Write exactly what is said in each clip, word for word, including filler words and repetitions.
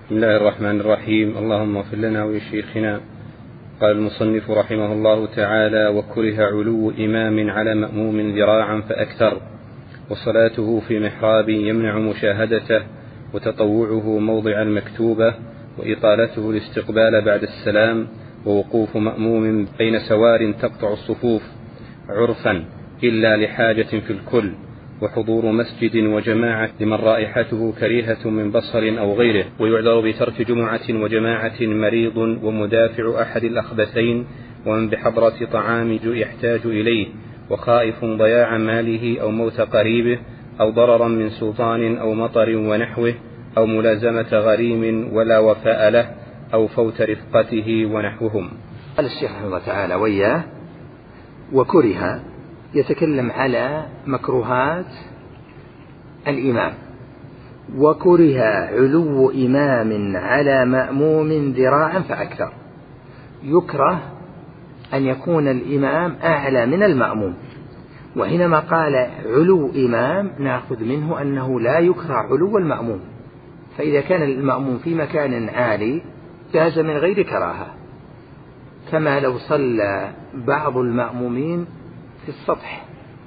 بسم الله الرحمن الرحيم. اللهم اغفر لنا ولشيخنا. قال المصنف رحمه الله تعالى: وكره علو إمام على مأموم ذراعا فأكثر، وصلاته في محراب يمنع مشاهدته، وتطوعه موضع المكتوبة، وإطالته الاستقبال بعد السلام، ووقوف مأموم بين سوار تقطع الصفوف عرفا إلا لحاجة في الكل، وحضور مسجد وجماعة لمن رائحته كريهة من بصر أو غيره، ويعذر بترك جمعة وجماعة مريض ومدافع أحد الأخبثين، ومن بحضرة طعام يحتاج إليه، وخائف ضياع ماله أو موت قريبه، أو ضررا من سلطان أو مطر ونحوه، أو ملازمة غريم ولا وفاء له، أو فوت رفقته ونحوهم. قال الشيخ رحمه الله تعالى وياه: وكره، يتكلم على مكروهات الإمام. وكره علو إمام على مأموم ذراعا فأكثر. يكره أن يكون الإمام أعلى من المأموم، وحينما قال علو إمام نأخذ منه أنه لا يكره علو المأموم، فإذا كان المأموم في مكان عالي جاز من غير كراهة، كما لو صلى بعض المأمومين في السطح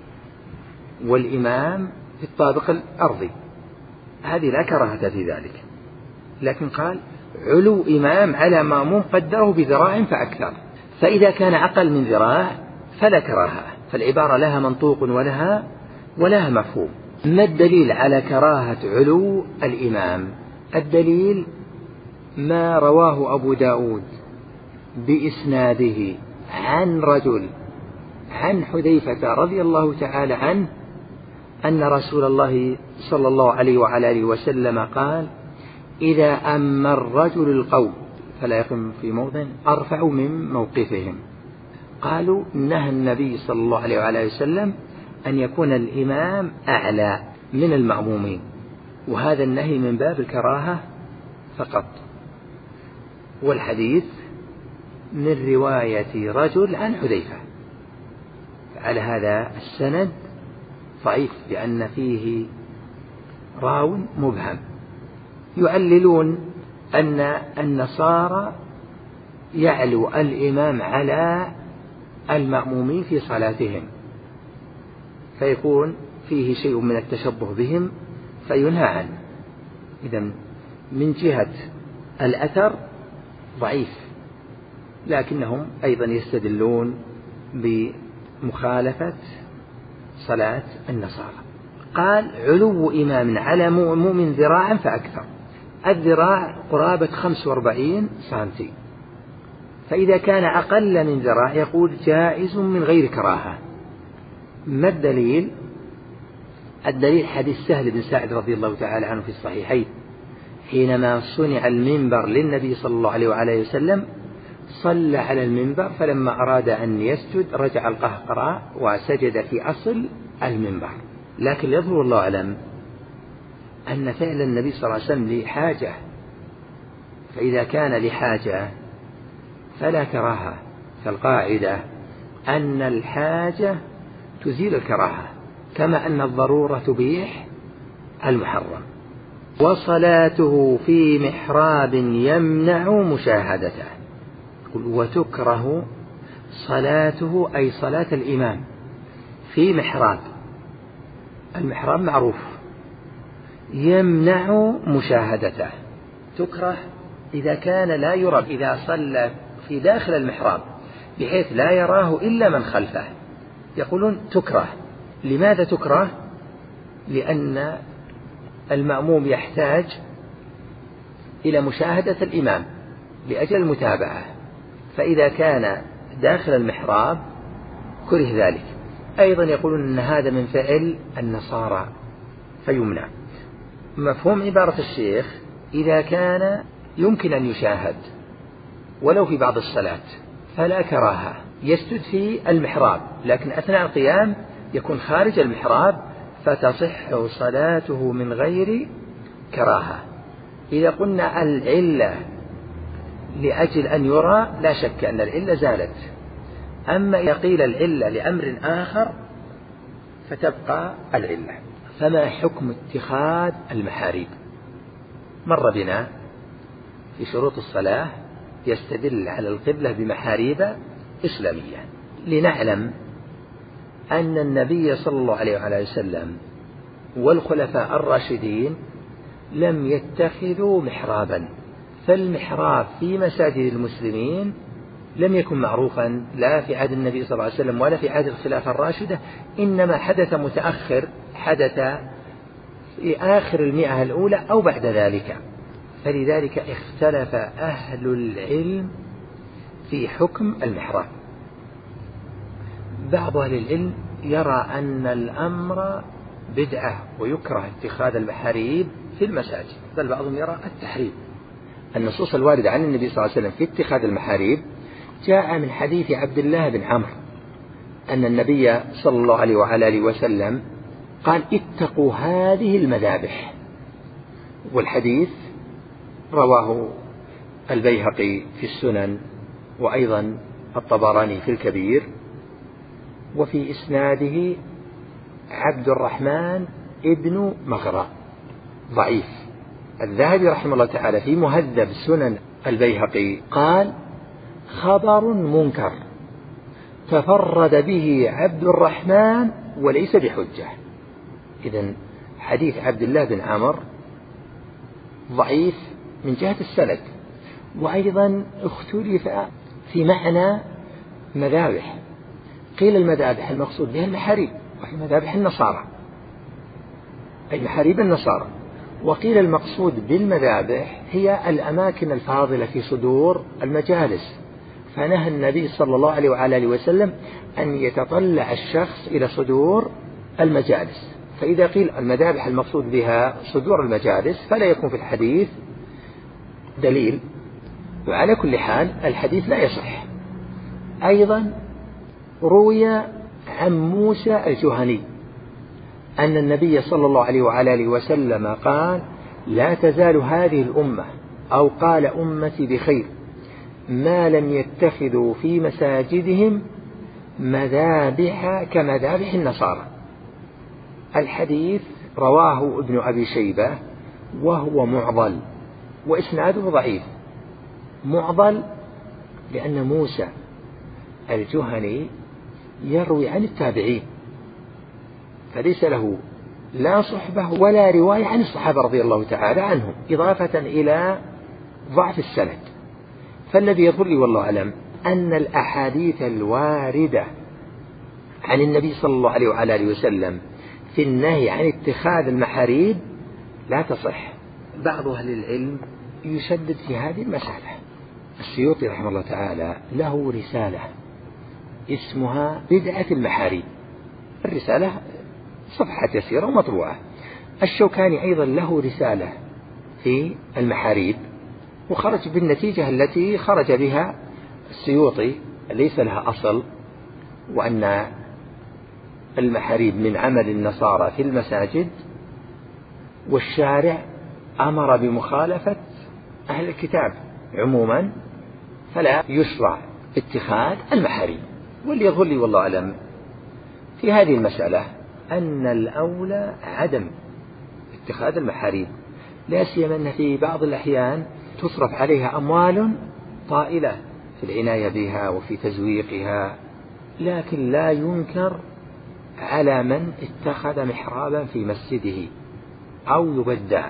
والإمام في الطابق الأرضي، هذه لا كراهة في ذلك. لكن قال علو إمام على مأموم قدره بذراع فأكثر، فإذا كان أقل من ذراع فلا كراهة، فالعبارة لها منطوق ولها ولها مفهوم. ما الدليل على كراهة علو الإمام؟ الدليل ما رواه أبو داود بإسناده عن رجل عن حذيفة رضي الله تعالى عنه أن رسول الله صلى الله عليه وعلى آله وسلم قال: إذا أما الرجل القوم فلا يقم في موضع أرفع من موقفهم. قالوا: نهى النبي صلى الله عليه وعلى آله وسلم أن يكون الإمام أعلى من المأمومين، وهذا النهي من باب الكراهة فقط. والحديث من رواية رجل عن حذيفة، على هذا السند ضعيف لأن فيه راو مبهم. يعللون أن النصارى يعلو الإمام على المأمومين في صلاتهم، فيكون فيه شيء من التشبه بهم فينهى عنه. إذن من جهة الأثر ضعيف، لكنهم أيضا يستدلون بمخالفة صلاة النصارى. قال: علو إمام على مأموم ذراعا فأكثر. الذراع قرابة خمس واربعين سنتي، فإذا كان أقل من ذراع يقول جائز من غير كراهة. ما الدليل؟ الدليل حديث سهل بن سعد رضي الله تعالى عنه في الصحيحين، حينما صنع المنبر للنبي صلى الله عليه وعلى وسلم صلى على المنبر، فلما أراد أن يسجد رجع القهقراء وسجد في أصل المنبر. لكن يظهر الله أعلم أن فعل النبي صلى الله عليه وسلم لحاجة، فإذا كان لحاجة فلا كراهة، فالقاعدة أن الحاجة تزيل الكراهة، كما أن الضرورة تبيح المحرم. وصلاته في محراب يمنع مشاهدته. وتكره صلاته أي صلاة الإمام في محراب، المحراب معروف، يمنع مشاهدته. تكره إذا كان لا يرى، إذا صلى في داخل المحراب بحيث لا يراه إلا من خلفه يقولون تكره. لماذا تكره؟ لأن المأموم يحتاج إلى مشاهدة الإمام لأجل المتابعة، فإذا كان داخل المحراب كره ذلك. أيضا يقولون أن هذا من فعل النصارى فيمنع. مفهوم عبارة الشيخ إذا كان يمكن أن يشاهد ولو في بعض الصلاة فلا كراهة، يسجد في المحراب، لكن أثناء القيام يكون خارج المحراب فتصح صلاته من غير كراهة. إذا قلنا العلة لأجل أن يرى لا شك أن العلة زالت، أما إذا قيل العلة لأمر آخر فتبقى العلة. فما حكم اتخاذ المحاريب؟ مر بنا في شروط الصلاة يستدل على القبلة بمحاريب إسلامية، لنعلم أن النبي صلى الله عليه وعلى وسلم والخلفاء الراشدين لم يتخذوا محرابا، فالمحراب في مساجد المسلمين لم يكن معروفا لا في عهد النبي صلى الله عليه وسلم ولا في عهد الخلافة الراشدة، إنما حدث متأخر، حدث في آخر المئة الأولى أو بعد ذلك. فلذلك اختلف أهل العلم في حكم المحراب. بعض أهل العلم يرى أن الأمر بدعة ويكره اتخاذ المحاريب في المساجد، بل بعضهم يرى التحريم. النصوص الواردة عن النبي صلى الله عليه وسلم في اتخاذ المحاريب جاء من حديث عبد الله بن عمرو أن النبي صلى الله عليه وعلى آله وسلم قال اتقوا هذه المذابح، والحديث رواه البيهقي في السنن وأيضا الطبراني في الكبير، وفي إسناده عبد الرحمن ابن مغرى ضعيف. الذهبي رحمه الله تعالى في مهذب سنن البيهقي قال خبر منكر تفرد به عبد الرحمن وليس بحجة. إذن حديث عبد الله بن عمرو ضعيف من جهة السند، وأيضا اختلف في معنى مذابح، قيل المذابح المقصود بها المحاريب وهي مذابح النصارى أي محاريب النصارى، وقيل المقصود بالمذابح هي الأماكن الفاضلة في صدور المجالس، فنهى النبي صلى الله عليه وعلى آله وسلم أن يتطلع الشخص إلى صدور المجالس. فإذا قيل المذابح المقصود بها صدور المجالس فلا يكون في الحديث دليل، وعلى كل حال الحديث لا يصح. أيضا روي عن موسى الجهني أن النبي صلى الله عليه وعلى آله وسلم قال لا تزال هذه الأمة أو قال أمتي بخير ما لم يتخذوا في مساجدهم مذابح كمذابح النصارى. الحديث رواه ابن أبي شيبة وهو معضل وإسناده ضعيف. معضل لأن موسى الجهني يروي عن التابعين، فليس له لا صحبة ولا رواية عن الصحابة رضي الله تعالى عنهم، إضافة إلى ضعف السند. فالذي يظهر لي والله أعلم أن الأحاديث الواردة عن النبي صلى الله عليه وعلى آله وسلم في النهي عن اتخاذ المحاريب لا تصح. بعض أهل العلم يشدد في هذه المسألة. السيوطي رحمه الله تعالى له رسالة اسمها بدعة المحاريب، الرسالة صفحة يسيرة ومطبوعة. الشوكاني أيضا له رسالة في المحاريب، وخرج بالنتيجة التي خرج بها السيوطي ليس لها أصل، وأن المحاريب من عمل النصارى في المساجد، والشارع أمر بمخالفة أهل الكتاب عموما، فلا يشرع اتخاذ المحاريب. واللي يظهر لي والله أعلم في هذه المسألة أن الأولى عدم اتخاذ المحاريب، لا سيما أن في بعض الأحيان تصرف عليها أموال طائلة في العناية بها وفي تزويقها، لكن لا ينكر على من اتخذ محرابا في مسجده أو يبدع،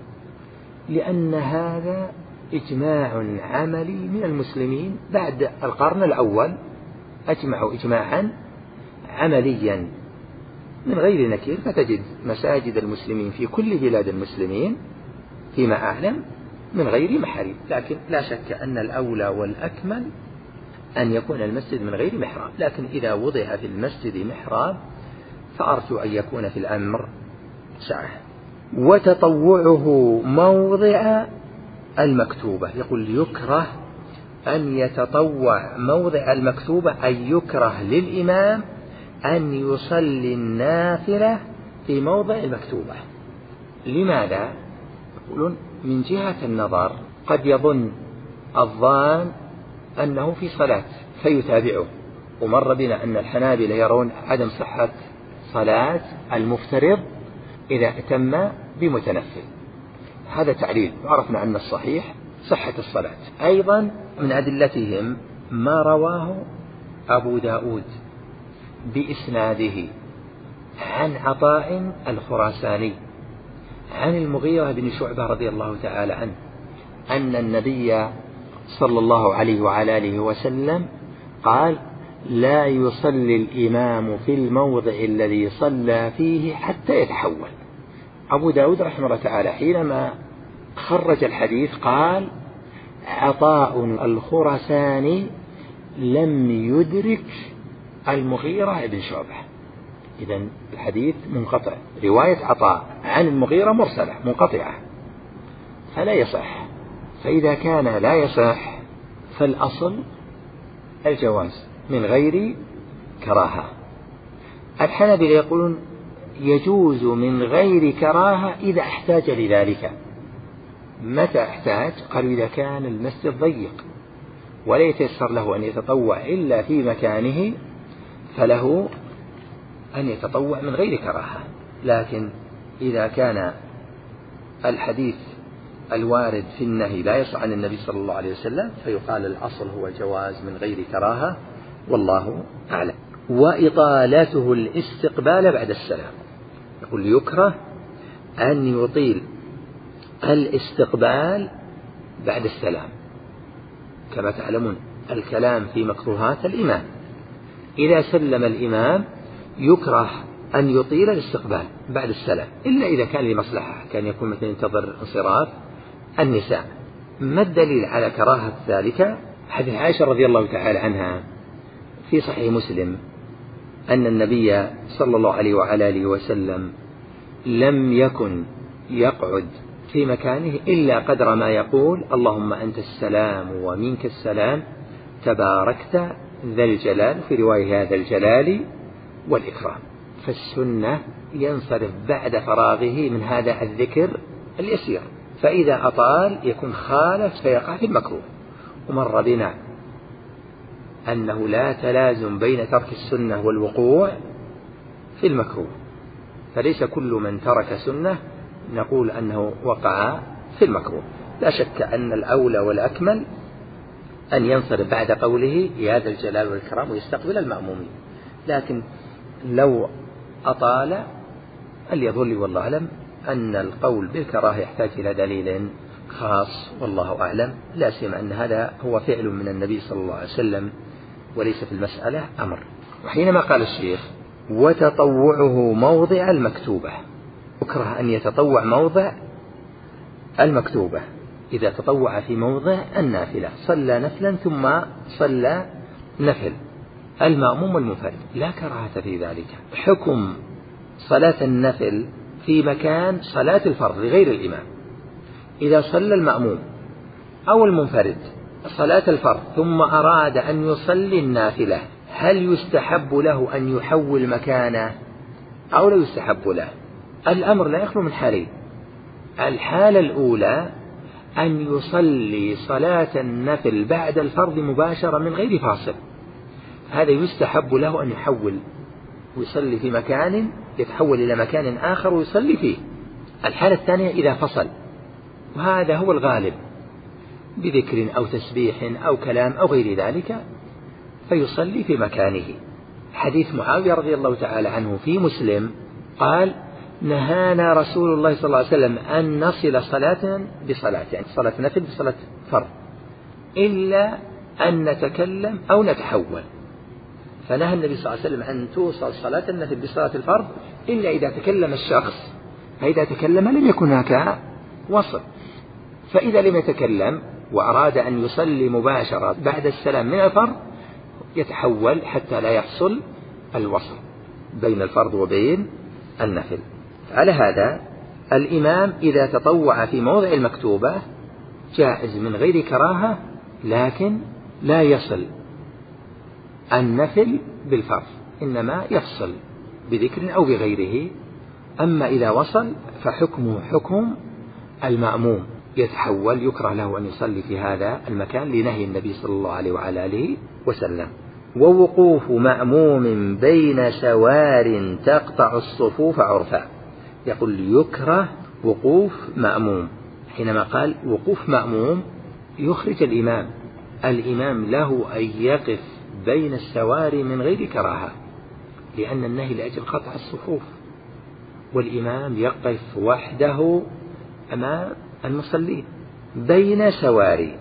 لأن هذا إجماع عملي من المسلمين بعد القرن الأول، أجمعوا إجماعا عمليا من غير نكير. فتجد مساجد المسلمين في كل بلاد المسلمين فيما أعلم من غير محاريب، لكن لا شك أن الأولى والأكمل أن يكون المسجد من غير محراب، لكن إذا وضع في المسجد محراب فأرجو أن يكون في الأمر سعة. وتطوعه موضع المكتوبة، يقول يكره أن يتطوع موضع المكتوبة، أي يكره للإمام أن يصلي النافلة في موضع المكتوبة. لماذا؟ يقولون من جهة النظر قد يظن الظان أنه في صلاة فيتابعه، ومر بنا أن الحنابلة يرون عدم صحة صلاة المفترض إذا أتم بمتنفل. هذا تعليل، وعرفنا أن الصحيح صحة الصلاة. أيضا من أدلتهم ما رواه أبو داود بإسناده عن عطاء الخراساني عن المغيرة بن شعبة رضي الله تعالى عنه أن النبي صلى الله عليه وعلى آله وسلم قال: لا يصلي الإمام في الموضع الذي صلى فيه حتى يتحول. أبو داود رحمه الله تعالى حينما خرج الحديث قال: عطاء الخراساني لم يدرك المغيرة بن شعبة. إذن الحديث منقطع، رواية عطاء عن المغيرة مرسلة منقطعة فلا يصح. فإذا كان لا يصح فالأصل الجواز من غير كراهة. الحنابلة يقولون يجوز من غير كراهة إذا احتاج لذلك. متى احتاج؟ قالوا إذا كان المسجد ضيق ولا يتيسر له أن يتطوع إلا في مكانه فله أن يتطوع من غير كراهة. لكن إذا كان الحديث الوارد في النهي لا يصح عن النبي صلى الله عليه وسلم فيقال الأصل هو الجواز من غير كراهة، والله أعلم. وإطالته الاستقبال بعد السلام، يقول يكره أن يطيل الاستقبال بعد السلام. كما تعلمون الكلام في مكروهات الإمام، إذا سلم الإمام يكره أن يطيل الاستقبال بعد السلام إلا إذا كان لمصلحة، كان يكون مثل ينتظر انصراف النساء. ما الدليل على كراهة ذلك؟ حديث عائشة رضي الله تعالى عنها في صحيح مسلم أن النبي صلى الله عليه وعلى آله وسلم لم يكن يقعد في مكانه إلا قدر ما يقول: اللهم أنت السلام ومنك السلام تباركت ذا الجلال، في رواية هذا الجلال والإكرام. فالسنة ينصرف بعد فراغه من هذا الذكر اليسير، فإذا أطال يكون خالف فيقع في المكروه. ومر بنا أنه لا تلازم بين ترك السنة والوقوع في المكروه، فليس كل من ترك سنة نقول أنه وقع في المكروه. لا شك أن الأولى والأكمل أن ينصرف بعد قوله يا ذا الجلال والإكرام ويستقبل المأمومين، لكن لو أطال فليظل والله أعلم أن القول بالكراهة يحتاج إلى دليل خاص، والله أعلم، لا سيما أن هذا هو فعل من النبي صلى الله عليه وسلم وليس في المسألة أمر. وحينما قال الشيخ وتطوعه موضع المكتوبة، يكره أن يتطوع موضع المكتوبة. إذا تطوع في موضع النافلة صلى نفلا ثم صلى نفل المأموم والمنفرد لا كراهة في ذلك. حكم صلاة النفل في مكان صلاة الفرض لغير الإمام، إذا صلى المأموم أو المنفرد صلاة الفرض ثم أراد أن يصلي النافلة، هل يستحب له أن يحول مكانه أو لا يستحب له؟ الأمر لا يخلو من حالين. الحالة الأولى أن يصلي صلاة النفل بعد الفرض مباشرة من غير فاصل، هذا يستحب له أن يحول ويصلي في مكان، يتحول إلى مكان آخر ويصلي فيه. الحالة الثانية إذا فصل، وهذا هو الغالب بذكر أو تسبيح أو كلام أو غير ذلك، فيصلي في مكانه. حديث معاوية رضي الله تعالى عنه في مسلم قال نهانا رسول الله صلى الله عليه وسلم أن نصل صلاة بصلاة، يعني صلاة نفل بصلاة فرض، إلا أن نتكلم أو نتحول. فنهى النبي صلى الله عليه وسلم أن توصل صلاة النفل بصلاة الفرض إلا إذا تكلم الشخص، فإذا تكلم لم يكن هناك وصل. فإذا لم يتكلم وأراد أن يصلي مباشرة بعد السلام من الفرض يتحول حتى لا يحصل الوصل بين الفرض وبين النفل. على هذا الإمام إذا تطوع في موضع المكتوبة جائز من غير كراهة، لكن لا يصل النفل بالفرض، إنما يفصل بذكر أو بغيره. أما إذا وصل فحكمه حكم المأموم، يتحول، يكره له أن يصلي في هذا المكان لنهي النبي صلى الله عليه وعلى آله وسلم. ووقوف مأموم بين سوار تقطع الصفوف عرفا، يقول يكره وقوف مأموم. حينما قال وقوف مأموم يخرج الإمام الإمام له أن يقف بين السواري من غير كراهة، لأن النهي لأجل قطع الصفوف، والإمام يقف وحده أمام المصلين بين سواري،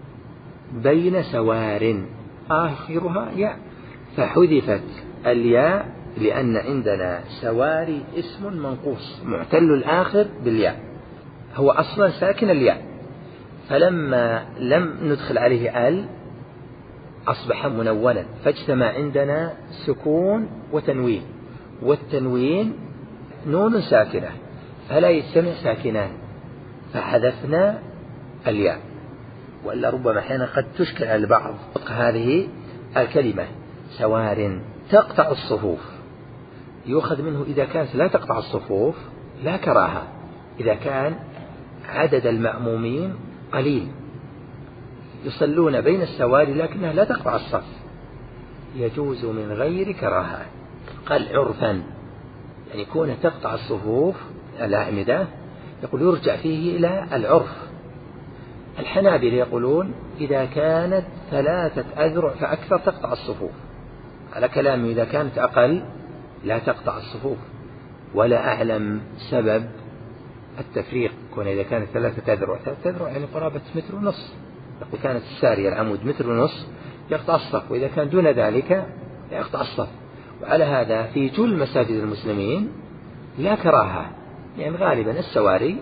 بين سوار آخرها ياء، فحذفت الياء لأن عندنا سواري اسم منقوص معتل الآخر بالياء، هو أصلا ساكن الياء، فلما لم ندخل عليه ال أصبح منونا، فاجتمع عندنا سكون وتنوين، والتنوين نون ساكنة فلا يجتمع ساكنان، فحذفنا الياء. وإلا ربما أحيانا قد تشكل على البعض هذه الكلمة سوار تقطع الصفوف، يؤخذ منه إذا كانت لا تقطع الصفوف لا كراهة، إذا كان عدد المأمومين قليل يصلون بين السواري لكنها لا تقطع الصف يجوز من غير كراهة. قال عرفا، يعني كون تقطع الصفوف الأعمدة يقول يرجع فيه إلى العرف. الحنابلة يقولون إذا كانت ثلاثة أذرع فأكثر تقطع الصفوف، على كلامه إذا كانت أقل لا تقطع الصفوف، ولا أعلم سبب التفريق، كون إذا كانت ثلاثة أذرع، ثلاثة أذرع يعني قرابة متر ونص، يقول كانت السارية العمود متر ونص يقطع الصف، وإذا كان دون ذلك لا يقطع الصف. وعلى هذا في جل مساجد المسلمين لا كراهة، يعني غالبا السواري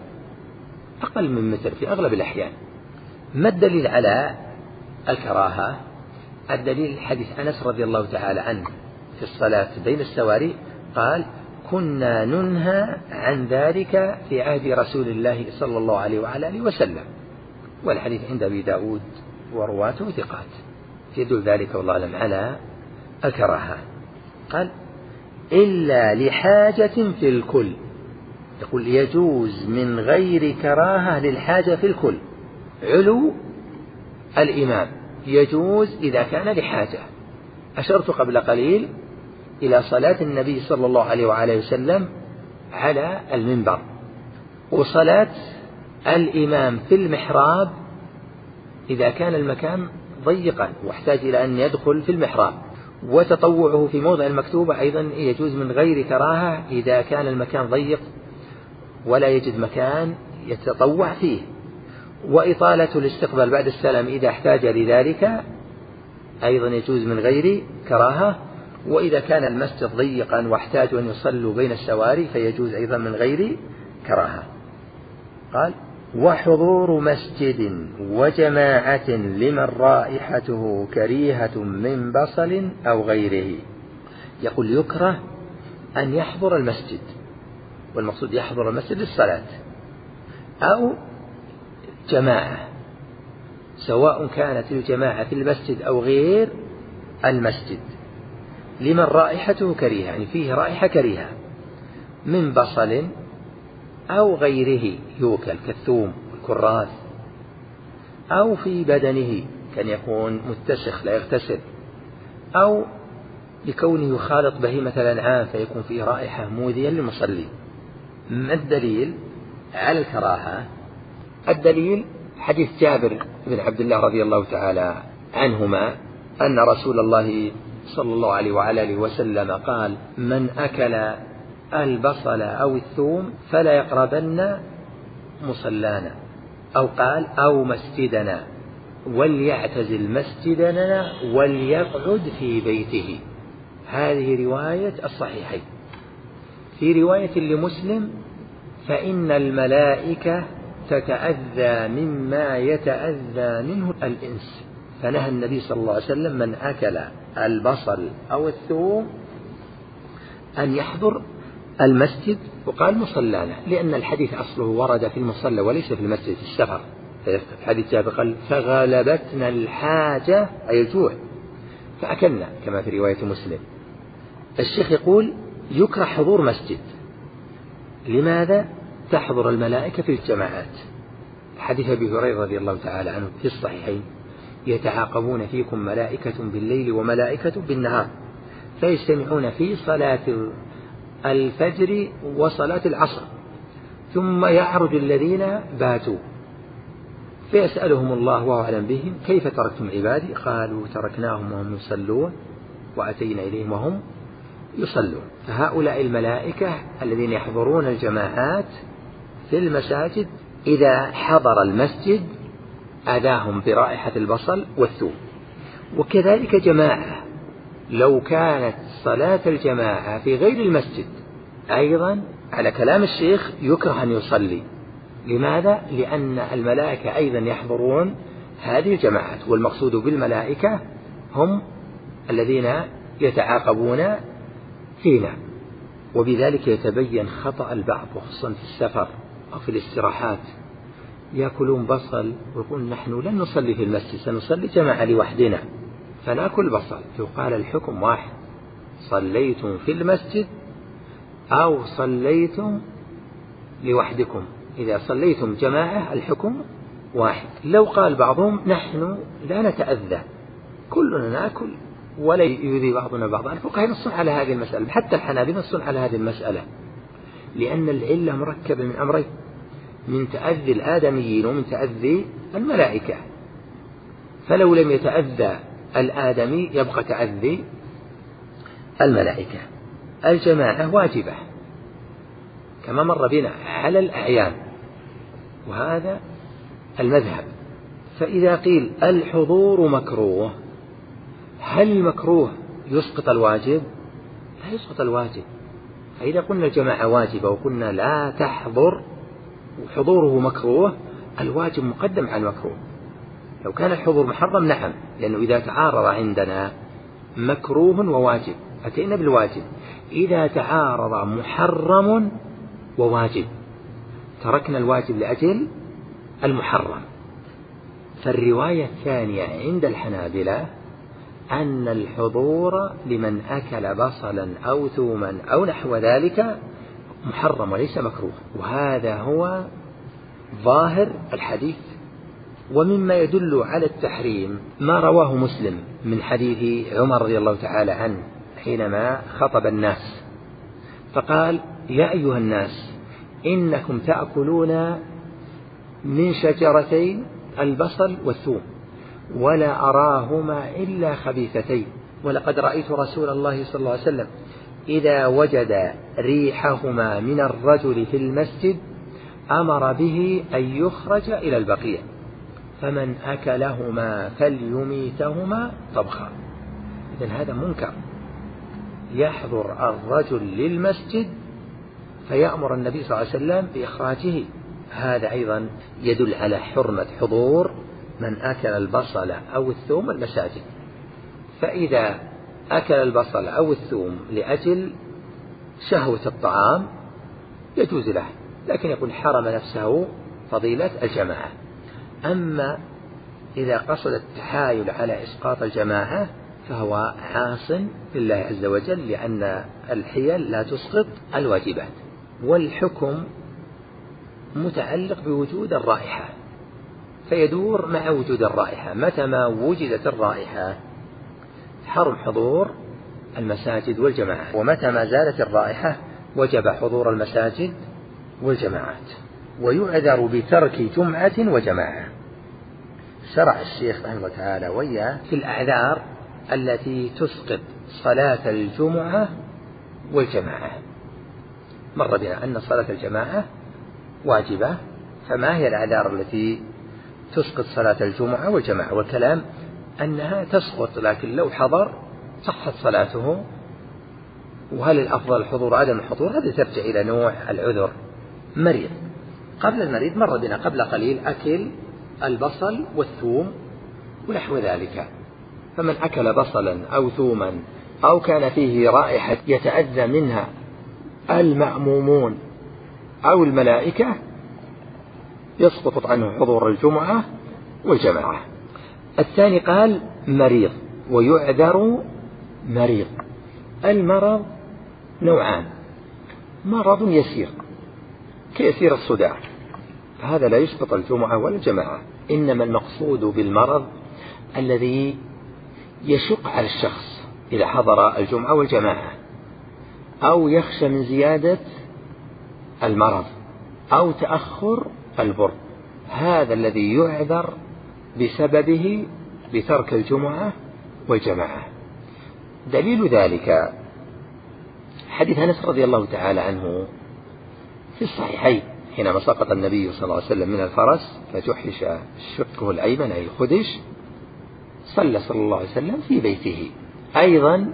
أقل من متر في أغلب الأحيان. ما الدليل على الكراهة؟ الدليل حديث أنس رضي الله تعالى عنه في الصلاة بين السواري، قال كنا ننهى عن ذلك في عهد رسول الله صلى الله عليه وعلى آله وسلم، والحديث عند أبي داود ورواته ثقات، يدل ذلك والله أعلم على الكراهة. قال إلا لحاجة في الكل، يقول يجوز من غير كراهة للحاجة في الكل. علو الإمام يجوز إذا كان لحاجة. أشرت قبل قليل إلى صلاة النبي صلى الله عليه وآله وسلم على المنبر، وصلاة الإمام في المحراب إذا كان المكان ضيقا واحتاج إلى أن يدخل في المحراب، وتطوعه في موضع المكتوبة أيضا يجوز من غير كراهة إذا كان المكان ضيق ولا يجد مكان يتطوع فيه، وإطالة الاستقبال بعد السلام إذا احتاج لذلك أيضا يجوز من غير كراهة، وإذا كان المسجد ضيقا واحتاجوا أن يصلوا بين السواري فيجوز أيضا من غير كراهة. قال وحضور مسجد وجماعة لمن رائحته كريهة من بصل أو غيره، يقول يكره أن يحضر المسجد، والمقصود يحضر المسجد للصلاة أو جماعة، سواء كانت الجماعة في المسجد أو غير المسجد، لمن رائحته كريهة يعني فيه رائحة كريهة من بصل أو غيره يوكل كالثوم والكراث، أو في بدنه كان يكون متسخ لا يغتسل، أو لكونه يخالط بهيمة الأنعام فيكون فيه رائحة مؤذية للمصلي. ما الدليل على الكراهة؟ الدليل حديث جابر بن عبد الله رضي الله تعالى عنهما أن رسول الله صلى الله عليه وعلى آله وسلم قال من أكل البصل أو الثوم فلا يقربن مصلانا، أو قال أو مسجدنا، وليعتزل مسجدنا وليقعد في بيته. هذه رواية الصحيحين. في رواية لمسلم فإن الملائكة تتأذى مما يتأذى منه الإنس، فنهى النبي صلى الله عليه وسلم من أكل البصل أو الثوم أن يحضر المسجد وقال مصلانا، لأن الحديث أصله ورد في المصلى وليس في المسجد في السفر. في حديث جابر قال فغلبتنا الحاجة أي الجوع فأكلنا، كما في رواية مسلم. الشيخ يقول يكره حضور مسجد. لماذا؟ تحضر الملائكة في الجماعات. حديث أبي هريرة رضي الله تعالى عنه في الصحيحين يتعاقبون فيكم ملائكة بالليل وملائكة بالنهار فيجتمعون في صلاة الفجر وصلاة العصر، ثم يعرج الذين باتوا فيسألهم الله وهو أعلم بهم كيف تركتم عبادي؟ قالوا تركناهم وهم يصلون وأتينا إليهم وهم يصلون. فهؤلاء الملائكة الذين يحضرون الجماعات في المساجد إذا حضر المسجد أذاهم برائحة البصل والثوم. وكذلك جماعة لو كانت صلاة الجماعة في غير المسجد أيضا على كلام الشيخ يكره أن يصلي. لماذا؟ لأن الملائكة أيضا يحضرون هذه الجماعات، والمقصود بالملائكة هم الذين يتعاقبون فينا، وبذلك يتبين خطأ البعض وخصوصا في السفر أو في الاستراحات، يأكلون بصل ويقول نحن لن نصلي في المسجد سنصلي جماعة لوحدنا فنأكل بصل. يقال الحكم واحد، صليتم في المسجد أو صليتم لوحدكم، إذا صليتم جماعة الحكم واحد. لو قال بعضهم نحن لا نتأذى كلنا نأكل ولا يؤذي بعضنا بعضا، الفقهاء ينصون على هذه المسألة، حتى الحنابلة ينصون على هذه المسألة، لأن العلة مركبة من أمرين، من تأذي الآدميين ومن تأذي الملائكة. فلو لم يتأذى الآدمي يبقى تأذي الملائكة. الجماعة واجبة كما مر بنا على الأعيان، وهذا المذهب. فإذا قيل الحضور مكروه، هل المكروه يسقط الواجب؟ لا يسقط الواجب. فإذا قلنا الجماعة واجبة وقلنا لا تحضر وحضوره مكروه، الواجب مقدم على المكروه. لو كان الحضور محرم نعم، لأنه إذا تعارض عندنا مكروه وواجب أتينا بالواجب. إذا تعارض محرم وواجب تركنا الواجب لأجل المحرم. فالرواية الثانية عند الحنابلة أن الحضور لمن أكل بصلا أو ثوما أو نحو ذلك محرم وليس مكروه، وهذا هو ظاهر الحديث. ومما يدل على التحريم ما رواه مسلم من حديث عمر رضي الله تعالى عنه حينما خطب الناس فقال يا أيها الناس إنكم تأكلون من شجرتين البصل والثوم ولا أراهما إلا خبيثتين، ولقد رأيت رسول الله صلى الله عليه وسلم إذا وجد ريحهما من الرجل في المسجد أمر به أن يخرج إلى البقيع فمن أكلهما فليميتهما طبخا. إذن هذا منكر، يحضر الرجل للمسجد فيأمر النبي صلى الله عليه وسلم بإخراجه. هذا أيضا يدل على حرمة حضور من أكل البصل أو الثوم المساجد. فإذا أكل البصل أو الثوم لأجل شهوة الطعام يجوز له، لكن يقول حرم نفسه فضيلة الجماعة. أما إذا قصد التحايل على إسقاط الجماعة فهو عاص لله عز وجل، لأن الحيل لا تسقط الواجبات. والحكم متعلق بوجود الرائحة، فيدور مع وجود الرائحة. متى ما وجدت الرائحة حرم حضور المساجد والجماعات، ومتى ما زالت الرائحة وجب حضور المساجد والجماعات. ويعذر بترك جمعة وجماعة. شرع الشيخ رحمه الله تعالى وياه في الأعذار التي تسقط صلاة الجمعة والجماعة. مر بنا أن صلاة الجماعة واجبة، فما هي الأعذار التي تسقط صلاة الجمعة والجماعة؟ والكلام أنها تسقط، لكن لو حضر صحت صلاته. وهل الأفضل الحضور عدم الحضور؟ هذا ترجع إلى نوع العذر. مريض، قبل المريض مر بنا قبل قليل أكل البصل والثوم ونحو ذلك، فمن أكل بصلا أو ثوما أو كان فيه رائحة يتأذى منها المأمومون أو الملائكة يسقط عنه حضور الجمعة والجماعة. الثاني قال مريض، ويعذر مريض. المرض نوعان، مرض يسير كيسير الصداع، فهذا لا يسقط الجمعة ولا الجماعة. إنما المقصود بالمرض الذي يشق على الشخص إذا حضر الجمعة والجماعة، أو يخشى من زيادة المرض أو تأخر البر، هذا الذي يعذر بسببه بترك الجمعة والجماعة. دليل ذلك حديث أنس رضي الله تعالى عنه في الصحيحين حينما سقط النبي صلى الله عليه وسلم من الفرس فجحش شقه الأيمن أي الخدش، صلى صلى الله عليه وسلم في بيته. أيضا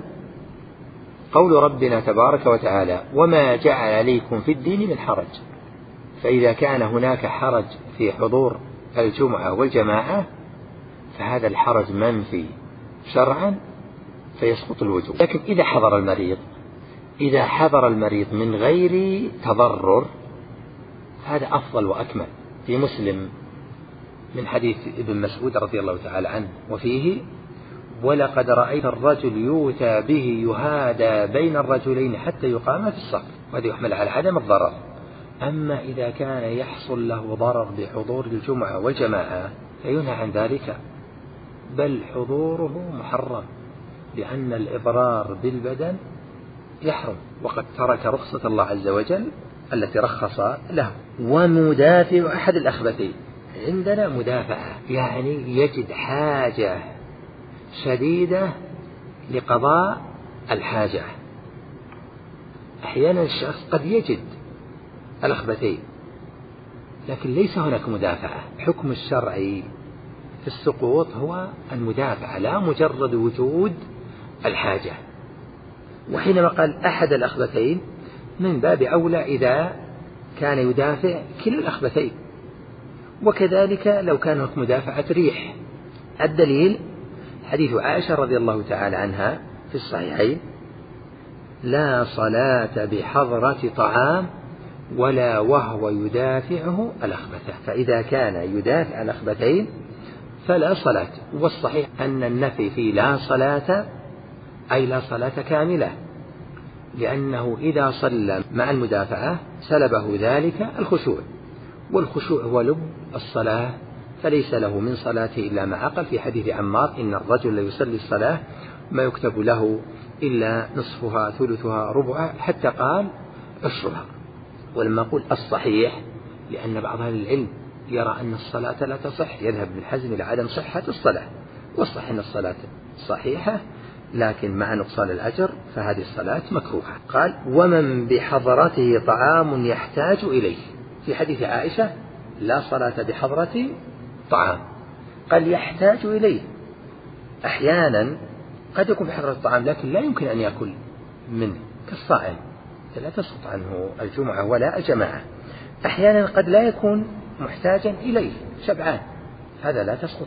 قول ربنا تبارك وتعالى وما جعل عليكم في الدين من حرج، فإذا كان هناك حرج في حضور الجمعة والجماعة فهذا الحرج منفي شرعا فيسقط الوجوب. لكن إذا حضر المريض إذا حضر المريض من غير تضرر هذا أفضل وأكمل. في مسلم من حديث ابن مسعود رضي الله تعالى عنه وفيه ولقد رأيت الرجل يؤتى به يهادى بين الرجلين حتى يقام في الصف، وهذا يحمل على عدم الضرر. أما إذا كان يحصل له ضرر بحضور الجمعة والجماعة فينهى عن ذلك، بل حضوره محرم لأن الإضرار بالبدن يحرم، وقد ترك رخصة الله عز وجل التي رخص له. ومدافع أحد الأخبثين، عندنا مدافعة يعني يجد حاجة شديدة لقضاء الحاجة. أحيانا الشخص قد يجد الأخبثين لكن ليس هناك مدافعة. حكم الشرعي في السقوط هو المدافعة لا مجرد وجود الحاجة. وحينما قال أحد الأخبثين من باب أولى إذا كان يدافع كلا الأخبثين، وكذلك لو كانت مدافعة ريح. الدليل حديث عائشة رضي الله تعالى عنها في الصحيحين لا صلاة بحضرة طعام ولا وهو يدافعه الأخبثة، فإذا كان يدافع الأخبثين فلا صلاة. والصحيح أن النفي في لا صلاة أي لا صلاة كاملة، لأنه إذا صلى مع المدافعة سلبه ذلك الخشوع، والخشوع هو لب الصلاة، فليس له من صلاته إلا ما عقل. في حديث عمار إن الرجل يصلي الصلاة ما يكتب له إلا نصفها ثلثها ربعها حتى قال عشرها. ولما أقول الصحيح لأن بعض أهل العلم يرى أن الصلاة لا تصح، يذهب ابن حزم إلى عدم صحة الصلاة، والصحيح أن الصلاة صحيحة لكن مع نقصان الأجر فهذه الصلاة مكروهة. قال ومن بحضرته طعام يحتاج إليه، في حديث عائشة لا صلاة بحضرة طعام، قال يحتاج إليه. أحيانا قد يكون بحضرة الطعام لكن لا يمكن أن يأكل منه كالصائم فلا تسقط عنه الجمعة ولا الجماعة. أحيانا قد لا يكون محتاجا إليه شبعان، هذا لا تسقط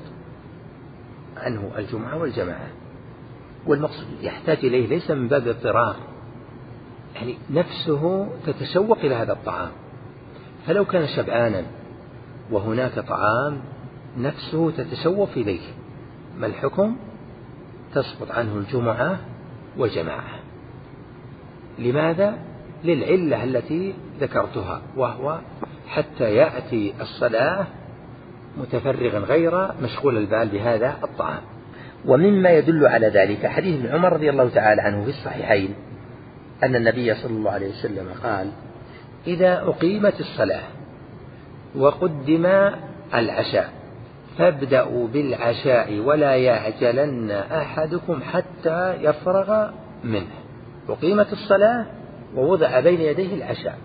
عنه الجمعة والجماعة. والمقصود يحتاج إليه ليس من باب اضطرار، يعني نفسه تتشوق إلى هذا الطعام، فلو كان شبعانا وهناك طعام نفسه تتشوق إليه ما الحكم؟ تسقط عنه الجمعة والجماعة. لماذا؟ للعلة التي ذكرتها، وهو حتى يأتي الصلاة متفرغا غير مشغول البال بهذا الطعام. ومما يدل على ذلك حديث ابن عمر رضي الله تعالى عنه في الصحيحين أن النبي صلى الله عليه وسلم قال إذا أقيمت الصلاة وقدم العشاء فابدأوا بالعشاء ولا يعجلن أحدكم حتى يفرغ منه. أقيمت الصلاة ووضع بين يديه العشاء،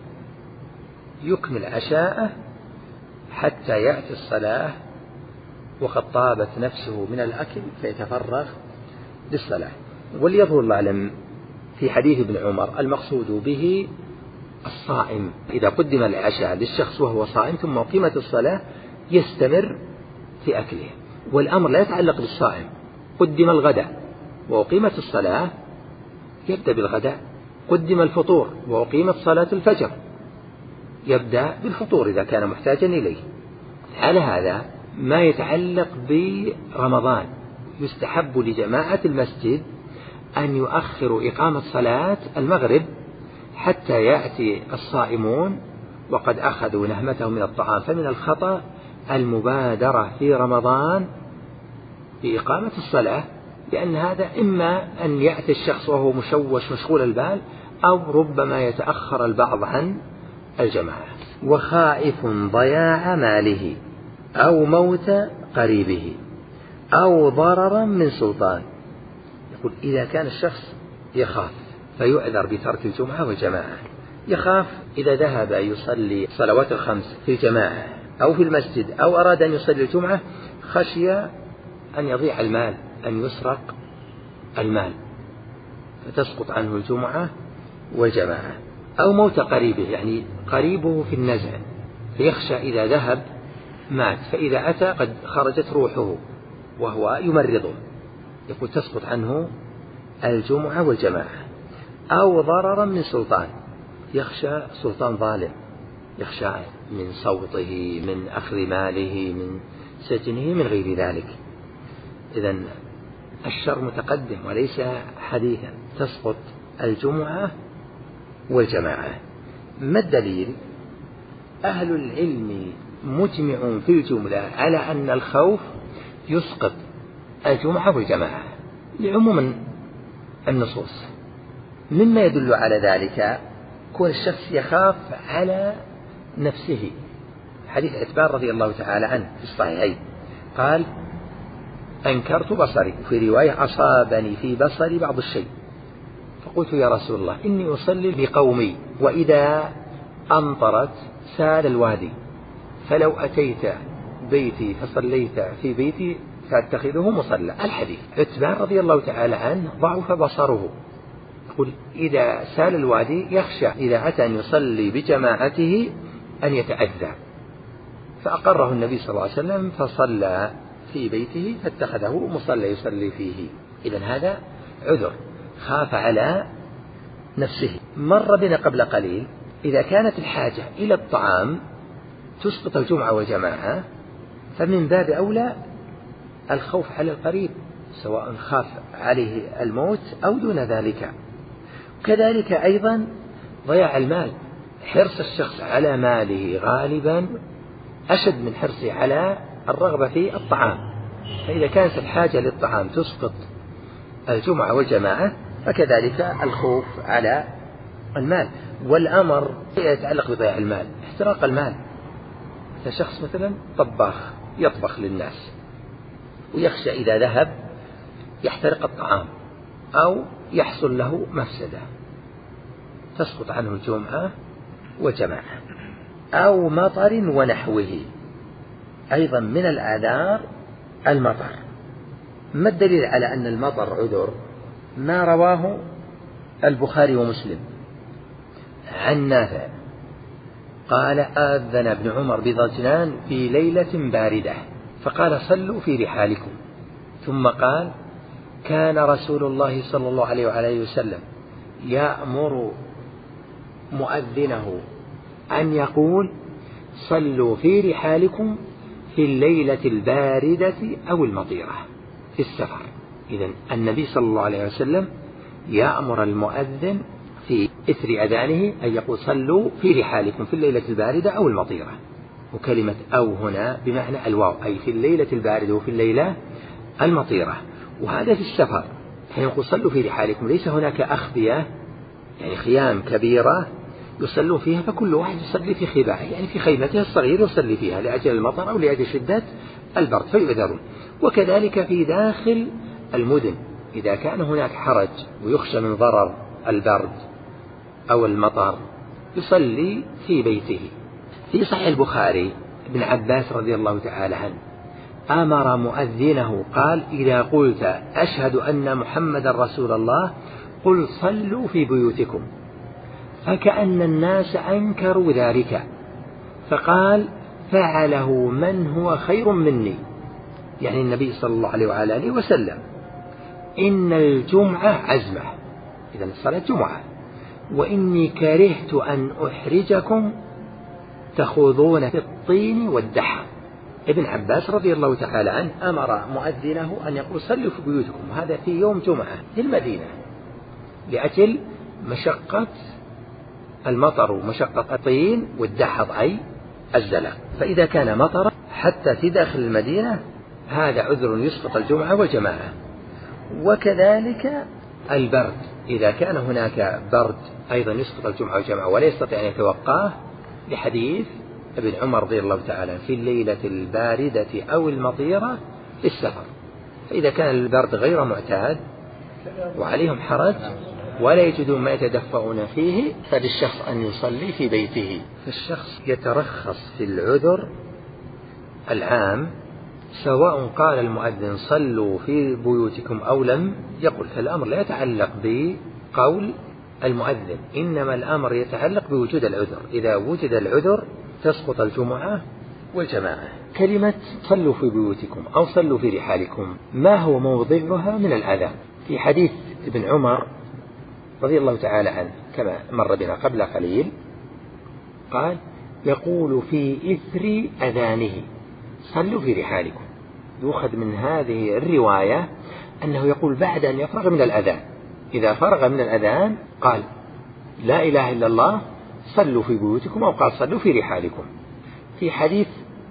يكمل عشاءه حتى يأتي الصلاة وقد طابت نفسه من الأكل فيتفرغ للصلاة. وليظهر الله أعلم في حديث ابن عمر المقصود به الصائم، إذا قدم العشاء للشخص وهو صائم ثم أقيمت الصلاة يستمر في أكله، والأمر لا يتعلق بالصائم. قدم الغداء وأقيمت الصلاة يبدأ بالغداء، قدم الفطور وأقيمت صلاة الفجر يبدأ بالفطور إذا كان محتاجا إليه. على هذا ما يتعلق برمضان يستحب لجماعة المسجد أن يؤخروا إقامة صلاة المغرب حتى يأتي الصائمون وقد أخذوا نهمتهم من الطعام. فمن الخطأ المبادرة في رمضان بإقامة الصلاة، لأن هذا إما أن يأتي الشخص وهو مشوش مشغول البال، أو ربما يتأخر البعض عن الجماعة. وخائف ضياع ماله، أو موت قريبه أو ضررا من سلطان. يقول إذا كان الشخص يخاف فيعذر بترك الجمعة والجماعة، يخاف إذا ذهب يصلي صلوات الخمس في الجماعة أو في المسجد أو أراد أن يصلي الجمعة خشي أن يضيع المال، أن يسرق المال، فتسقط عنه الجمعة والجماعة. أو موت قريبه، يعني قريبه في النزع فيخشى إذا ذهب مات، فإذا أتى قد خرجت روحه وهو يمرضه، يقول تسقط عنه الجمعة والجماعة. أو ضررا من سلطان، يخشى سلطان ظالم، يخشى من صوته، من أخذ ماله، من سجنه، من غير ذلك. إذن الشر متقدم وليس حديثا، تسقط الجمعة والجماعة. ما الدليل؟ أهل العلم مجمع في الجملة على أن الخوف يسقط الجمعة والجماعة لعموم النصوص. مما يدل على ذلك كون الشخص يخاف على نفسه، حديث عتبان رضي الله تعالى عنه في الصحيحين قال: أنكرت بصري، في رواية أصابني في بصري بعض الشيء، فقلت يا رسول الله إني أصلي بقومي وإذا أمطرت سال الوادي، فلو أتيت بيتي فصليت في بيتي فاتخذه مصلى. الحديث عتبان رضي الله تعالى عنه ضعف بصره، يقول إذا سال الوادي يخشى إذا أتى أن يصلي بجماعته أن يتأذى، فأقره النبي صلى الله عليه وسلم فصلى في بيته فاتخذه مصلى يصلي فيه. إذن هذا عذر، خاف على نفسه. مر بنا قبل قليل إذا كانت الحاجة إلى الطعام تسقط الجمعة والجماعة، فمن باب أولى الخوف على القريب سواء خاف عليه الموت أو دون ذلك. كذلك أيضا ضياع المال، حرص الشخص على ماله غالبا أشد من حرصه على الرغبة في الطعام، فإذا كانت الحاجة للطعام تسقط الجمعة والجماعة فكذلك الخوف على المال. والأمر يتعلق بضياع المال، احتراق المال، فشخص مثلا طباخ يطبخ للناس ويخشى إذا ذهب يحترق الطعام أو يحصل له مفسدة، تسقط عنه الجمعة والجماعة. أو مطر ونحوه، أيضا من الآثار المطر. ما الدليل على أن المطر عذر؟ ما رواه البخاري ومسلم عن نافع قال: آذن ابن عمر بضجنان في ليلة باردة فقال: صلوا في رحالكم. ثم قال: كان رسول الله صلى الله عليه وعلى وسلم يأمر مؤذنه أن يقول: صلوا في رحالكم في الليلة الباردة أو المطيرة في السفر. إذن النبي صلى الله عليه وسلم يأمر المؤذن في إثر أذانه أن يقول: صلوا في رحالكم في الليلة الباردة أو المطيرة. وكلمة أو هنا بمعنى الواو، أي في الليلة الباردة وفي الليلة المطيرة، وهذا في السفر. حين يقول صلوا في رحالكم ليس هناك أخبية، يعني خيام كبيرة يصلون فيها، فكل واحد يصلي في خباءه، يعني في خيمته الصغيرة يصلي فيها لأجل المطر أو لأجل شدة البرد فيعذرون. وكذلك في داخل المدن إذا كان هناك حرج ويخشى من ضرر البرد أو المطر يصلي في بيته. في صحيح البخاري ابن عباس رضي الله تعالى عنه أمر مؤذنه قال: إذا قلت أشهد أن محمد رسول الله قل صلوا في بيوتكم، فكأن الناس أنكروا ذلك، فقال: فعله من هو خير مني، يعني النبي صلى الله عليه وآله وسلم، إن الجمعة عزمة، إذا الصلاة جمعة، وإني كرهت أن أحرجكم تخوضون في الطين والدحى. ابن عباس رضي الله تعالى عنه أمر مؤذنه أن يقول: صلوا في بيوتكم، هذا في يوم جمعة في المدينة لأجل مشقة المطر ومشقة الطين والدحض أي الزلق. فإذا كان مطر حتى في داخل المدينة هذا عذر يسقط الجمعة والجماعة. وكذلك البرد، إذا كان هناك برد أيضا يسقط الجمعة والجماعة ولا يستطيع أن يتوقاه، لحديث ابن عمر رضي الله تعالى في الليلة الباردة أو المطيرة في السفر. فإذا كان البرد غير معتاد وعليهم حرج ولا يجدون ما يتدفعون فيه فللشخص أن يصلي في بيته. فالشخص يترخص في العذر العام سواء قال المؤذن صلوا في بيوتكم أو لم يقل. فالأمر لا يتعلق بقول المؤذن، إنما الأمر يتعلق بوجود العذر. إذا وجد العذر تسقط الجمعة والجماعة. كلمة صلوا في بيوتكم أو صلوا في رحالكم ما هو موضعها من الأذان؟ في حديث ابن عمر رضي الله تعالى عنه كما مر بنا قبل قليل قال يقول في إثر أذانه صلوا في رحالكم. يؤخذ من هذه الرواية أنه يقول بعد أن يفرغ من الأذان، إذا فرغ من الأذان قال لا إله إلا الله صلوا في بيوتكم أو قال صلوا في رحالكم. في حديث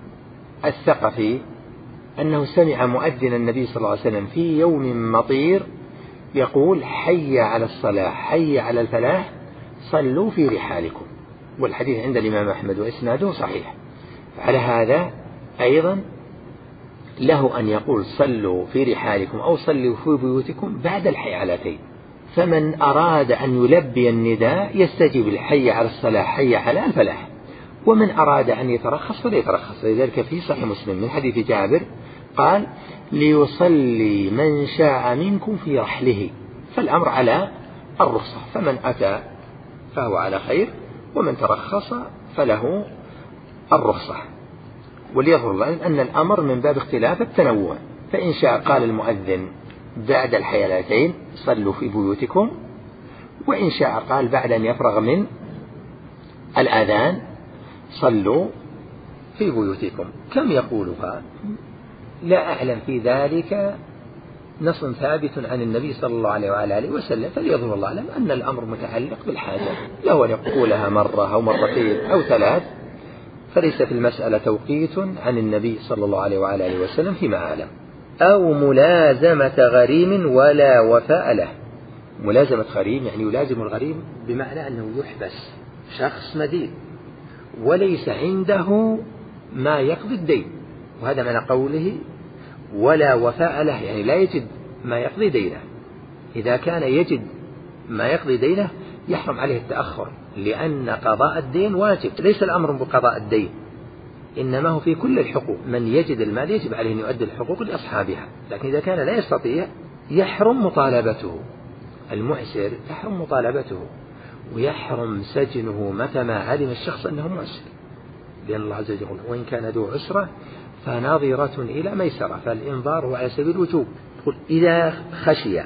الثقفي أنه سمع مؤذن النبي صلى الله عليه وسلم في يوم مطير يقول حي على الصلاة حي على الفلاح صلوا في رحالكم، والحديث عند الإمام أحمد وإسناده صحيح. على هذا أيضا له أن يقول صلوا في رحالكم أو صلوا في بيوتكم بعد الحيالتين. فمن أراد أن يلبي النداء يستجيب الحي على الصلاة حي على الفلاح، ومن أراد أن يترخص فليترخص. لذلك في صحيح مسلم من حديث جابر قال ليصلي من شاء منكم في رحله، فالأمر على الرخصة، فمن أتى فهو على خير ومن ترخص فله الرخصة. وليظهر الله أن الأمر من باب اختلاف التنوع، فإن شاء قال المؤذن بعد الحيالتين صلوا في بيوتكم، وإن شاء قال بعد أن يفرغ من الأذان صلوا في بيوتكم. كم يقولها لا أعلم في ذلك نص ثابت عن النبي صلى الله عليه وعلى آله وسلم، فليظهر الله أعلم أن الأمر متعلق بالحاجة، له أن يقولها مرة أو مرتين أو ثلاث، فليس في المسألة توقيت عن النبي صلى الله عليه وعلى آله وسلم فيما أعلم. أو ملازمة غريم ولا وفاء له. ملازمة غريم يعني يلازم الغريم بمعنى أنه يحبس شخص مدين وليس عنده ما يقضي الدين، وهذا معنى قوله ولا وفاء له، يعني لا يجد ما يقضي دينه. إذا كان يجد ما يقضي دينه يحرم عليه التأخر، لأن قضاء الدين واجب، ليس الأمر بقضاء الدين، إنما هو في كل الحقوق. من يجد المال يجب عليه أن يؤدي الحقوق لأصحابها، لكن إذا كان لا يستطيع يحرم مطالبته. المعسر يحرم مطالبته ويحرم سجنه متى ما علم الشخص أنه معسر، لأن الله عز وجل يقول وإن كان ذو عسرة فناظرة إلى ميسرة، فالإنظار هو على سبيل الوجوب. إذا خشي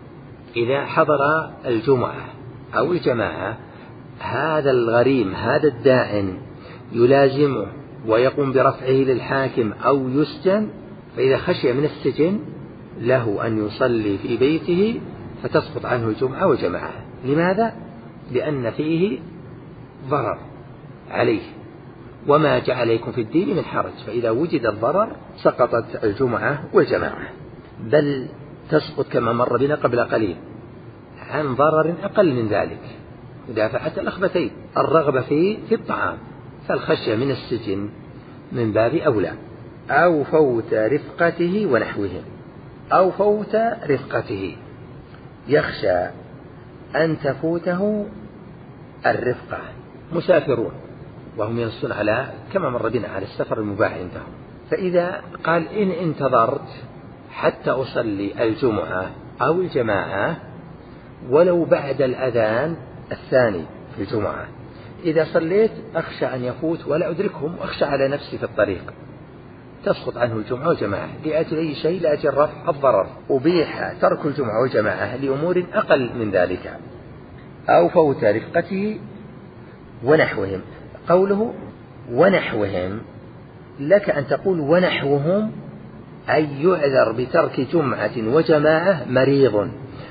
إذا حضر الجمعة أو الجماعة هذا الغريم هذا الداعن يلازمه ويقوم برفعه للحاكم أو يسجن، فإذا خشي من السجن له أن يصلي في بيته فتسقط عنه الجمعة والجماعة. لماذا؟ لأن فيه ضرر عليه، وما جعل عليكم في الدين من حرج، فإذا وجد الضرر سقطت الجمعة والجماعة، بل تسقط كما مر بنا قبل قليل عن ضرر أقل من ذلك. مدافعة الأخبثين، الرغبة فيه في الطعام، فالخشية من السجن من باب أولى. أو فوت رفقته ونحوهم، أو فوت رفقته، يخشى أن تفوته الرفقة، مسافرون وهم ينصون على كما مر بنا على السفر المباح عندهم، فإذا قال إن انتظرت حتى أصلي الجمعة أو الجماعة ولو بعد الأذان الثاني في الجمعة، إذا صليت أخشى أن يفوت ولا أدركهم وأخشى على نفسي في الطريق، تسقط عنه الجمعة والجماعة لأجل أي شيء، لأجل رفع الضرر. أبيح ترك الجمعة والجماعة لأمور أقل من ذلك. أو فوت رفقته ونحوهم. قوله ونحوهم لك أن تقول ونحوهم أي يعذر بترك جمعة وجماعة مريض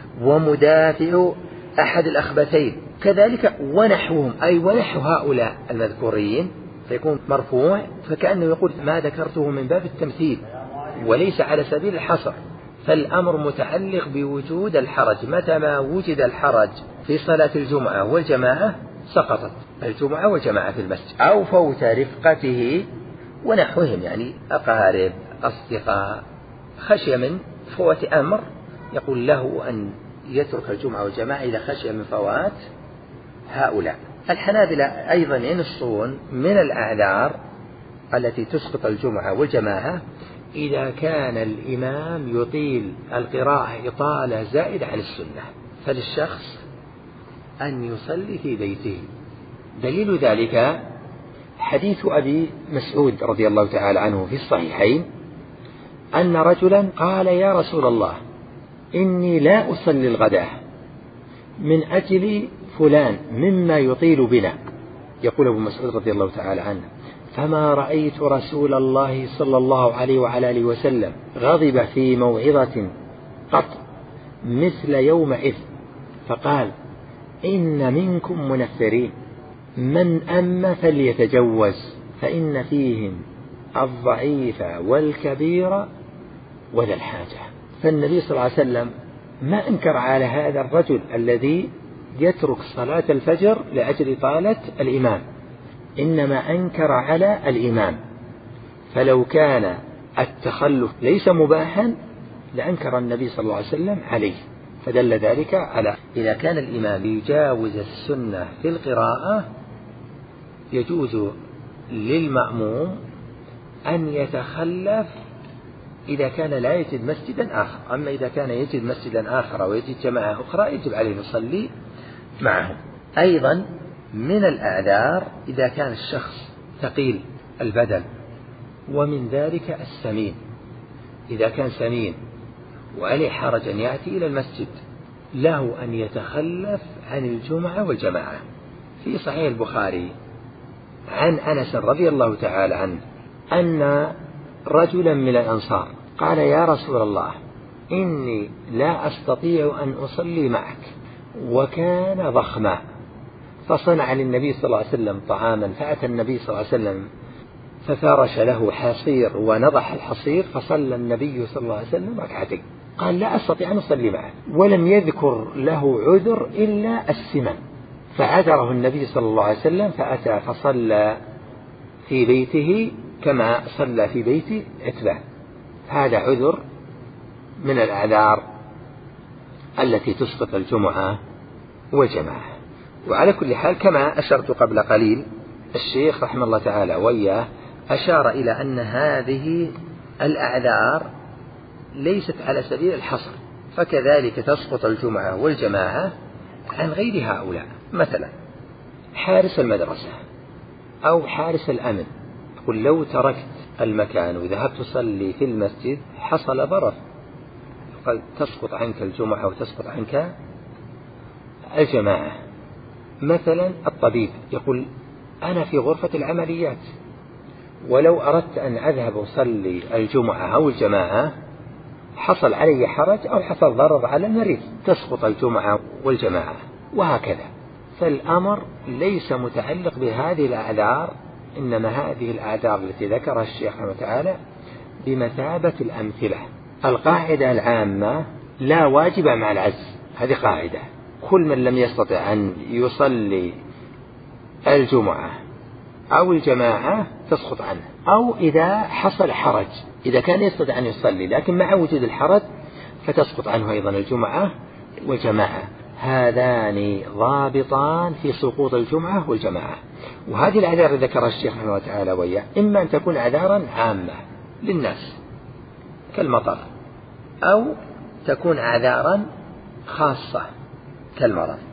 ومدافع أحد الأخبثين، كذلك ونحوهم أي ونحو هؤلاء المذكورين، فيكون مرفوع، فكأنه يقول ما ذكرته من باب التمثيل وليس على سبيل الحصر، فالأمر متعلق بوجود الحرج. متى ما وجد الحرج في صلاة الجمعة والجماعة سقطت الجمعة والجماعة في المسجد، أو فوت رفقته ونحوهم، يعني أقارب أصدقاء، خشية من فوت أمر يقول له أن يترك الجمعة والجماعة إذا خشية من فوات هؤلاء. الحنابلة أيضا ينصون من الأعذار التي تسقط الجمعة والجماعة إذا كان الإمام يطيل القراءة إطالة زائدة عن السنة، فللشخص أن يصلي في بيته. دليل ذلك حديث أبي مسعود رضي الله تعالى عنه في الصحيحين أن رجلا قال: يا رسول الله، إني لا أصلي الغداء من أجل فلان مما يطيل بنا. يقول أبو مسعود رضي الله تعالى عنه: فما رأيت رسول الله صلى الله عليه وعلى آله وسلم غضب في موعظة قط مثل يومئذ، فقال: إن منكم منفرين، من أم فليتجوز، فإن فيهم الضعيف والكبير وذا الحاجة. فالنبي صلى الله عليه وسلم ما أنكر على هذا الرجل الذي يترك صلاة الفجر لأجل طالة الإمام، إنما أنكر على الإمام. فلو كان التخلف ليس مباحا لأنكر النبي صلى الله عليه وسلم عليه. فدل ذلك على إذا كان الإمام يجاوز السنة في القراءة يجوز للمأموم أن يتخلف إذا كان لا يجد مسجدا آخر. أما إذا كان يجد مسجدا آخر ويجد جماعة أخرى يجب عليه يصلي معهم. أيضا من الأعذار إذا كان الشخص ثقيل البدن، ومن ذلك السمين. إذا كان سمين وعليه حرج أن يأتي إلى المسجد له أن يتخلف عن الجمعة والجماعة. في صحيح البخاري عن أنس رضي الله تعالى عنه أن رجلا من الأنصار قال: يا رسول الله، إني لا أستطيع أن أصلي معك، وكان ضخما، فصنع للنبي صلى الله عليه وسلم طعاما، فأتى النبي صلى الله عليه وسلم ففرش له حصير ونضح الحصير، فصلى النبي صلى الله عليه وسلم ركعتين. قال: لا أستطيع أن أصلي معه، ولم يذكر له عذر إلا السمن، فعذره النبي صلى الله عليه وسلم فأتى فصلى في بيته كما صلى في بيت عتبة. هذا عذر من الأعذار التي تسقط الجمعة والجماعة. وعلى كل حال كما أشرت قبل قليل الشيخ رحمه الله تعالى وإياه أشار إلى أن هذه الأعذار ليست على سبيل الحصر، فكذلك تسقط الجمعة والجماعة عن غير هؤلاء. مثلا حارس المدرسة أو حارس الأمن يقول: لو تركت المكان وذهبت تصلي في المسجد حصل ضرر، قد تسقط عنك الجمعة وتسقط عنك الجماعة. مثلا الطبيب يقول: أنا في غرفة العمليات، ولو أردت أن أذهب أصلي الجمعة أو الجماعة حصل علي حرج أو حصل ضرر على المريض، تسقط الجمعة والجماعة. وهكذا. فالأمر ليس متعلق بهذه الأعذار، إنما هذه الأعذار التي ذكرها الشيخ رحمه تعالى بمثابة الأمثلة. القاعدة العامة لا واجب مع العجز، هذه قاعدة. كل من لم يستطع أن يصلي الجمعة أو الجماعة تسقط عنه، أو إذا حصل حرج، إذا كان يستطيع أن يصلي لكن مع وجود الحرج فتسقط عنه أيضا الجمعة والجماعة. هذان ضابطان في سقوط الجمعة والجماعة. وهذه الأعذار ذكرها الشيخ رحمه الله تعالى وإياه إما أن تكون أعذارا عامة للناس كالمطر، أو تكون أعذارا خاصة كالمرض.